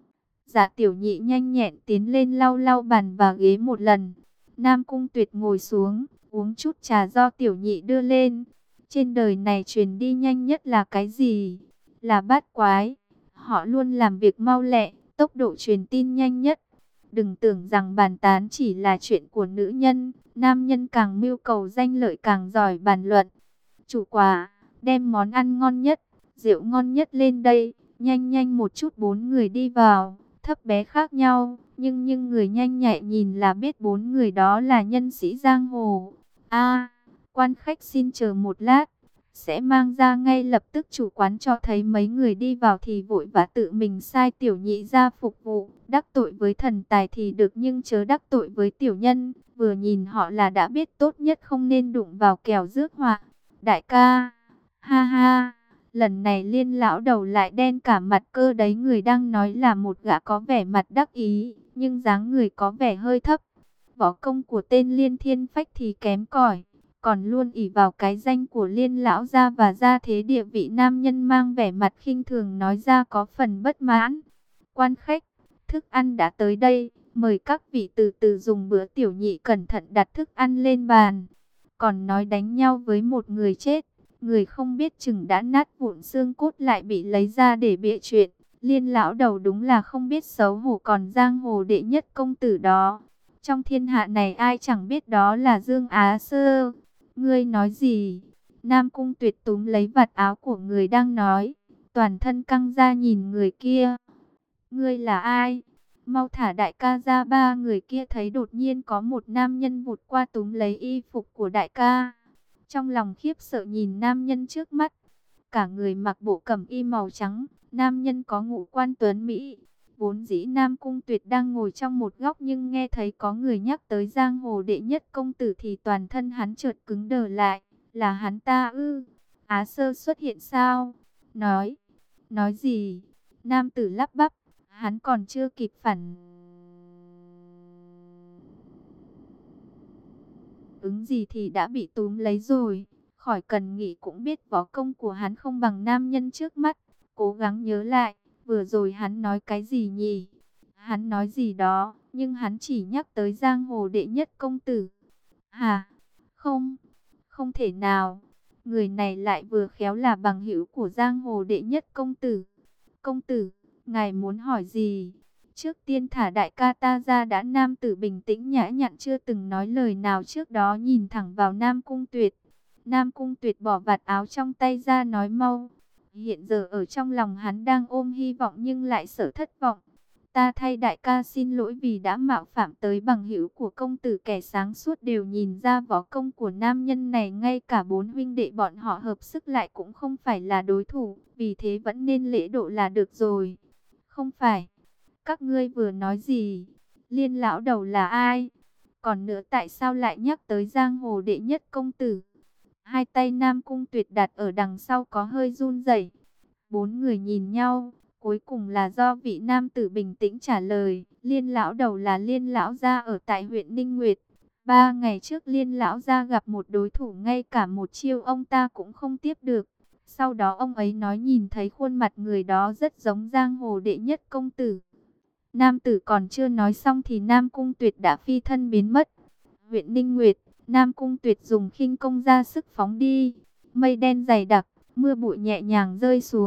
Dạ tiểu nhị nhanh nhẹn tiến lên lau lau bàn và ghế một lần. Nam Cung Tuyệt ngồi xuống, uống chút trà do tiểu nhị đưa lên. Trên đời này truyền đi nhanh nhất là cái gì? Là bát quái. Họ luôn làm việc mau lẹ, tốc độ truyền tin nhanh nhất. Đừng tưởng rằng bàn tán chỉ là chuyện của nữ nhân, nam nhân càng mưu cầu danh lợi càng giỏi bàn luận. Chủ quà, đem món ăn ngon nhất, rượu ngon nhất lên đây. Nhanh nhanh một chút. Bốn người đi vào, thấp bé khác nhau, nhưng nhưng người nhanh nhạy nhìn là biết bốn người đó là nhân sĩ giang hồ. A, quan khách xin chờ một lát, sẽ mang ra ngay lập tức. Chủ quán cho thấy mấy người đi vào thì vội vã tự mình sai tiểu nhị ra phục vụ. Đắc tội với thần tài thì được nhưng chớ đắc tội với tiểu nhân. Vừa nhìn họ là đã biết tốt nhất không nên đụng vào kẻo rước họa. Đại ca, ha ha. Lần này Liên lão đầu lại đen cả mặt cơ đấy. Người đang nói là một gã có vẻ mặt đắc ý, nhưng dáng người có vẻ hơi thấp. Võ công của tên Liên Thiên Phách thì kém cỏi, còn luôn ỷ vào cái danh của Liên lão gia và gia thế địa vị. Nam nhân mang vẻ mặt khinh thường nói ra có phần bất mãn. Quan khách, thức ăn đã tới đây, mời các vị từ từ dùng bữa. Tiểu nhị cẩn thận đặt thức ăn lên bàn. Còn nói đánh nhau với một người chết, người không biết chừng đã nát vụn xương cốt lại bị lấy ra để bịa chuyện. Liên lão đầu đúng là không biết xấu hổ. Còn giang hồ đệ nhất công tử đó, trong thiên hạ này ai chẳng biết đó là Dương Á Sơ. Ngươi nói gì? Nam Cung Tuyệt túm lấy vạt áo của người đang nói, toàn thân căng ra nhìn người kia. Ngươi là ai? Mau thả đại ca ra. Ba người kia thấy đột nhiên có một nam nhân vụt qua túm lấy y phục của đại ca. Trong lòng khiếp sợ nhìn nam nhân trước mắt. Cả người mặc bộ cẩm y màu trắng. Nam nhân có ngũ quan tuấn mỹ. Vốn dĩ Nam Cung Tuyệt đang ngồi trong một góc, nhưng nghe thấy có người nhắc tới giang hồ đệ nhất công tử thì toàn thân hắn chợt cứng đờ lại. Là hắn ta ư? Á Sơ xuất hiện sao? Nói, nói gì? Nam tử lắp bắp, hắn còn chưa kịp phản ứng gì thì đã bị túm lấy rồi. Khỏi cần nghĩ cũng biết võ công của hắn không bằng nam nhân trước mắt. Cố gắng nhớ lại, vừa rồi hắn nói cái gì nhỉ? Hắn nói gì đó, nhưng hắn chỉ nhắc tới giang hồ đệ nhất công tử. Hả? Không, không thể nào. Người này lại vừa khéo là bằng hữu của giang hồ đệ nhất công tử. Công tử, ngài muốn hỏi gì? Trước tiên thả đại ca ta ra đã. Nam tử bình tĩnh nhã nhặn chưa từng nói lời nào trước đó, nhìn thẳng vào Nam Cung Tuyệt. Nam Cung Tuyệt bỏ vạt áo trong tay ra nói mau. Hiện giờ ở trong lòng hắn đang ôm hy vọng nhưng lại sợ thất vọng. Ta thay đại ca xin lỗi vì đã mạo phạm tới bằng hữu của công tử. Kẻ sáng suốt đều nhìn ra võ công của nam nhân này, ngay cả bốn huynh đệ bọn họ hợp sức lại cũng không phải là đối thủ, vì thế vẫn nên lễ độ là được rồi. Không phải. Các ngươi vừa nói gì? Liên lão đầu là ai? Còn nữa tại sao lại nhắc tới giang hồ đệ nhất công tử? Hai tay Nam Cung Tuyệt đặt ở đằng sau có hơi run rẩy. Bốn người nhìn nhau, cuối cùng là do vị nam tử bình tĩnh trả lời. Liên lão đầu là Liên lão gia ở tại huyện Ninh Nguyệt. Ba ngày trước Liên lão gia gặp một đối thủ, ngay cả một chiêu ông ta cũng không tiếp được. Sau đó ông ấy nói nhìn thấy khuôn mặt người đó rất giống giang hồ đệ nhất công tử. Nam tử còn chưa nói xong thì Nam Cung Tuyệt đã phi thân biến mất. Huyện Ninh Nguyệt, Nam Cung Tuyệt dùng khinh công ra sức phóng đi. Mây đen dày đặc, mưa bụi nhẹ nhàng rơi xuống.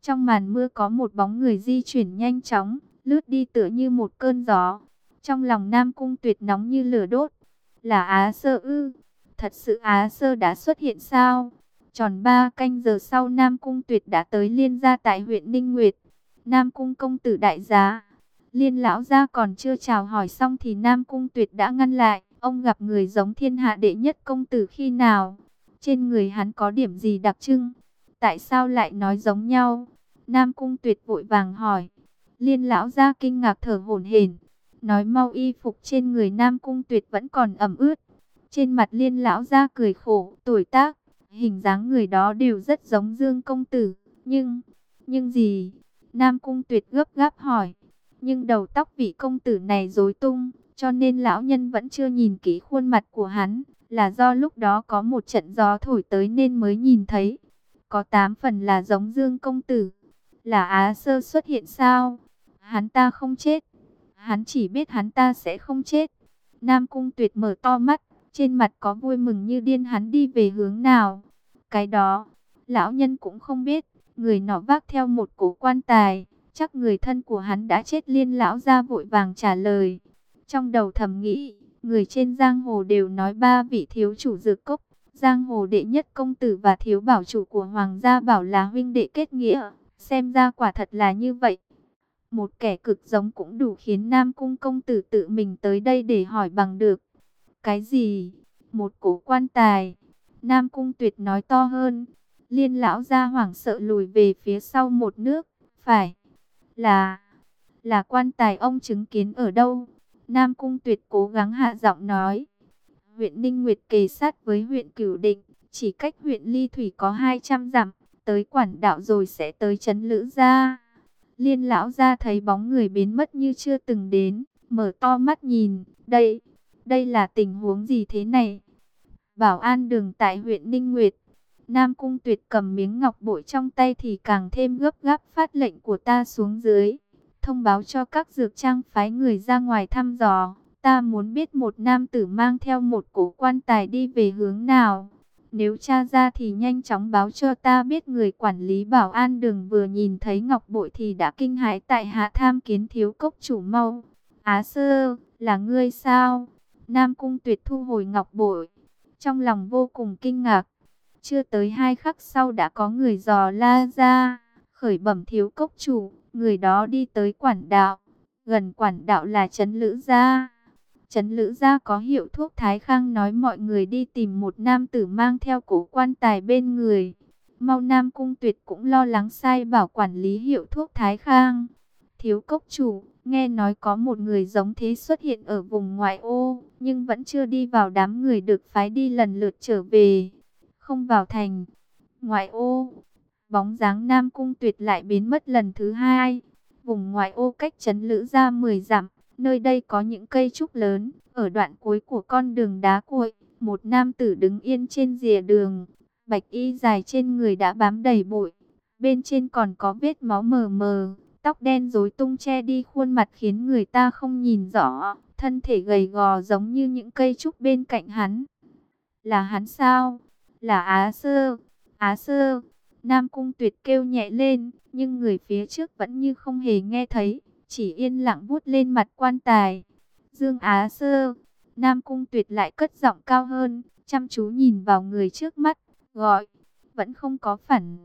Trong màn mưa có một bóng người di chuyển nhanh chóng, lướt đi tựa như một cơn gió. Trong lòng Nam Cung Tuyệt nóng như lửa đốt. Là Á Sơ ư? Thật sự Á Sơ đã xuất hiện sao? Tròn ba canh giờ sau Nam Cung Tuyệt đã tới Liên gia tại huyện Ninh Nguyệt. Nam Cung công tử đại giá. Liên lão gia còn chưa chào hỏi xong thì Nam Cung Tuyệt đã ngăn lại. Ông gặp người giống thiên hạ đệ nhất công tử khi nào? Trên người hắn có điểm gì đặc trưng? Tại sao lại nói giống nhau? Nam Cung Tuyệt vội vàng hỏi. Liên lão gia kinh ngạc thở hổn hển, nói mau, y phục trên người Nam Cung Tuyệt vẫn còn ẩm ướt. Trên mặt Liên lão gia cười khổ, tuổi tác, hình dáng người đó đều rất giống Dương công tử, nhưng, nhưng gì? Nam Cung Tuyệt gấp gáp hỏi. Nhưng đầu tóc vị công tử này rối tung, cho nên lão nhân vẫn chưa nhìn kỹ khuôn mặt của hắn, là do lúc đó có một trận gió thổi tới nên mới nhìn thấy. Có tám phần là giống Dương công tử. Là Á Sơ xuất hiện sao? Hắn ta không chết. Hắn chỉ biết hắn ta sẽ không chết. Nam Cung Tuyệt mở to mắt, trên mặt có vui mừng như điên. Hắn đi về hướng nào? Cái đó, lão nhân cũng không biết. Người nọ vác theo một cổ quan tài, chắc người thân của hắn đã chết. Liên lão gia vội vàng trả lời. Trong đầu thầm nghĩ, người trên giang hồ đều nói ba vị thiếu chủ dược cốc, giang hồ đệ nhất công tử và thiếu bảo chủ của Hoàng gia Bảo là huynh đệ kết nghĩa. Xem ra quả thật là như vậy. Một kẻ cực giống cũng đủ khiến Nam Cung công tử tự mình tới đây để hỏi bằng được. Cái gì? Một cổ quan tài? Nam Cung Tuyệt nói to hơn. Liên lão gia hoảng sợ lùi về phía sau một nước. Phải. Là. Là quan tài ông chứng kiến ở đâu? Nam Cung Tuyệt cố gắng hạ giọng nói. Huyện Ninh Nguyệt kề sát với huyện Cửu Định, chỉ cách huyện Ly Thủy có hai trăm dặm. Tới Quản Đạo rồi sẽ tới trấn Lữ Gia. Liên lão gia thấy bóng người biến mất như chưa từng đến, mở to mắt nhìn. Đây, đây là tình huống gì thế này? Bảo an đường tại huyện Ninh Nguyệt. Nam Cung Tuyệt cầm miếng ngọc bội trong tay thì càng thêm gấp gáp, phát lệnh của ta xuống dưới. Thông báo cho các dược trang phái người ra ngoài thăm dò. Ta muốn biết một nam tử mang theo một cổ quan tài đi về hướng nào. Nếu tra ra thì nhanh chóng báo cho ta biết. Người quản lý bảo an đường vừa nhìn thấy ngọc bội thì đã kinh hãi, tại hạ tham kiến thiếu cốc chủ mau. Á Sơ, là ngươi sao? Nam Cung Tuyệt thu hồi ngọc bội, trong lòng vô cùng kinh ngạc. Chưa tới hai khắc sau đã có người dò la ra, khởi bẩm thiếu cốc chủ, người đó đi tới Quản Đạo. Gần Quản Đạo là trấn Lữ Gia. Trấn Lữ Gia có hiệu thuốc Thái Khang, nói mọi người đi tìm một nam tử mang theo cổ quan tài bên người. Mau. Nam Cung Tuyệt cũng lo lắng sai bảo quản lý hiệu thuốc Thái Khang. Thiếu cốc chủ, nghe nói có một người giống thế xuất hiện ở vùng ngoại ô, nhưng vẫn chưa đi vào đám người được phái đi lần lượt trở về. Không vào thành. Ngoại ô. Bóng dáng Nam Cung Tuyệt lại biến mất lần thứ hai. Vùng ngoại ô cách trấn Lữ Gia mười dặm. Nơi đây có những cây trúc lớn. Ở đoạn cuối của con đường đá cuội, một nam tử đứng yên trên rìa đường. Bạch y dài trên người đã bám đầy bụi. Bên trên còn có vết máu mờ mờ. Tóc đen rối tung che đi khuôn mặt khiến người ta không nhìn rõ. Thân thể gầy gò giống như những cây trúc bên cạnh hắn. Là hắn sao? Là Á Sơ. Á Sơ. Nam Cung Tuyệt kêu nhẹ lên, nhưng người phía trước vẫn như không hề nghe thấy, chỉ yên lặng vuốt lên mặt quan tài. Dương Á Sơ. Nam Cung Tuyệt lại cất giọng cao hơn, chăm chú nhìn vào người trước mắt, gọi, vẫn không có phản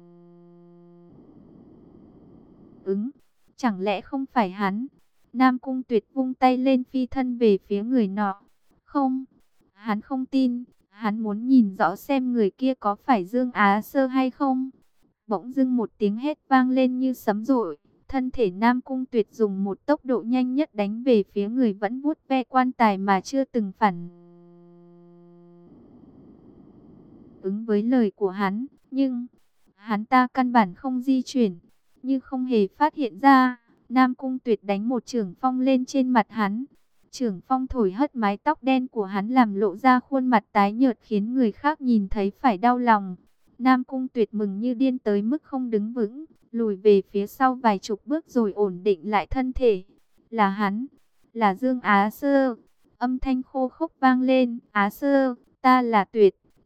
ứng. Chẳng lẽ không phải hắn? Nam Cung Tuyệt vung tay lên phi thân về phía người nọ. Không, hắn không tin. Hắn muốn nhìn rõ xem người kia có phải Dương Á Sơ hay không. Bỗng dưng một tiếng hét vang lên như sấm dội. Thân thể Nam Cung Tuyệt dùng một tốc độ nhanh nhất đánh về phía người vẫn vuốt ve quan tài mà chưa từng phản ứng với lời của hắn. Nhưng hắn ta căn bản không di chuyển, như không hề phát hiện ra. Nam Cung Tuyệt đánh một chưởng phong lên trên mặt hắn. Chưởng phong thổi hất mái tóc đen của hắn làm lộ ra khuôn mặt tái nhợt khiến người khác nhìn thấy phải đau lòng. Nam Cung Tuyệt mừng như điên tới mức không đứng vững, lùi về phía sau vài chục bước rồi ổn định lại thân thể. Là hắn, là Dương Á Sơ. Âm thanh khô khốc vang lên. Á Sơ, ta là Tuyệt.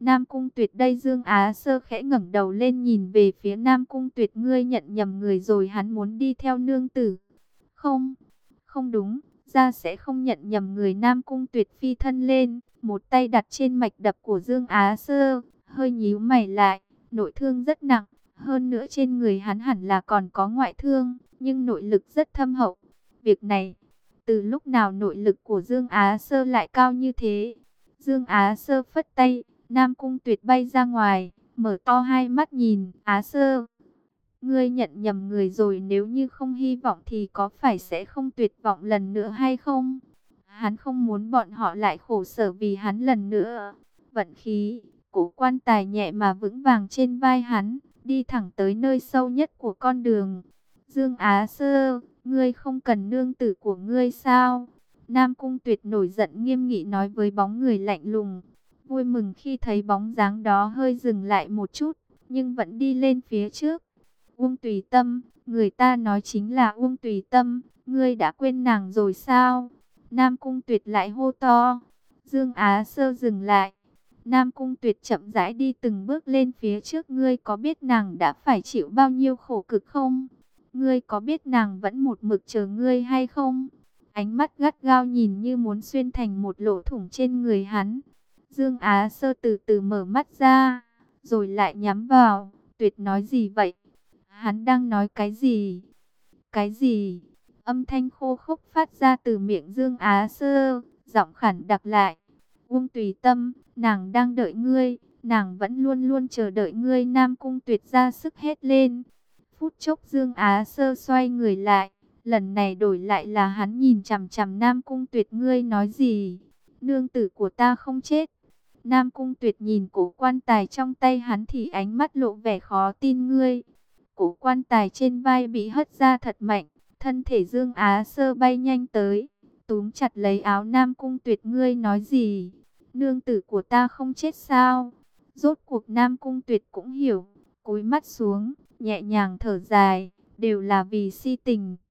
Nam Cung Tuyệt đây. Dương Á Sơ khẽ ngẩng đầu lên nhìn về phía Nam Cung Tuyệt. Ngươi nhận nhầm người rồi, hắn muốn đi theo nương tử. Không, không đúng, ra sẽ không nhận nhầm người. Nam Cung Tuyệt phi thân lên, một tay đặt trên mạch đập của Dương Á Sơ, hơi nhíu mày lại, nội thương rất nặng, hơn nữa trên người hắn hẳn là còn có ngoại thương, nhưng nội lực rất thâm hậu. Việc này, từ lúc nào nội lực của Dương Á Sơ lại cao như thế? Dương Á Sơ phất tay, Nam Cung Tuyệt bay ra ngoài, mở to hai mắt nhìn. Á Sơ, ngươi nhận nhầm người rồi, nếu như không hy vọng thì có phải sẽ không tuyệt vọng lần nữa hay không? Hắn không muốn bọn họ lại khổ sở vì hắn lần nữa. Vận khí, Cổ Quan Tài nhẹ mà vững vàng trên vai hắn, đi thẳng tới nơi sâu nhất của con đường. Dương Á Sơ, ngươi không cần nương tử của ngươi sao? Nam Cung Tuyệt nổi giận nghiêm nghị nói với bóng người lạnh lùng. Vui mừng khi thấy bóng dáng đó hơi dừng lại một chút, nhưng vẫn đi lên phía trước. Uông Tùy Tâm, người ta nói chính là Uông Tùy Tâm, ngươi đã quên nàng rồi sao? Nam Cung Tuyệt lại hô to. Dương Á Sơ dừng lại. Nam Cung Tuyệt chậm rãi đi từng bước lên phía trước. Ngươi có biết nàng đã phải chịu bao nhiêu khổ cực không? Ngươi có biết nàng vẫn một mực chờ ngươi hay không? Ánh mắt gắt gao nhìn như muốn xuyên thành một lỗ thủng trên người hắn. Dương Á Sơ từ từ mở mắt ra, rồi lại nhắm vào. Tuyệt nói gì vậy? Hắn đang nói cái gì? Cái gì? Âm thanh khô khốc phát ra từ miệng Dương Á Sơ, giọng khản đặc lại. Uông Tùy Tâm, nàng đang đợi ngươi, nàng vẫn luôn luôn chờ đợi ngươi. Nam Cung Tuyệt ra sức hét lên. Phút chốc Dương Á Sơ xoay người lại, lần này đổi lại là hắn nhìn chằm chằm Nam Cung Tuyệt. Ngươi nói gì? Nương tử của ta không chết. Nam Cung Tuyệt nhìn cổ quan tài trong tay hắn thì ánh mắt lộ vẻ khó tin. Ngươi, cổ quan tài trên vai bị hất ra thật mạnh, thân thể Dương Á Sơ bay nhanh tới, túm chặt lấy áo Nam Cung Tuyệt. Ngươi nói gì? Nương tử của ta không chết sao? Rốt cuộc Nam Cung Tuyệt cũng hiểu, cúi mắt xuống, nhẹ nhàng thở dài, đều là vì si tình.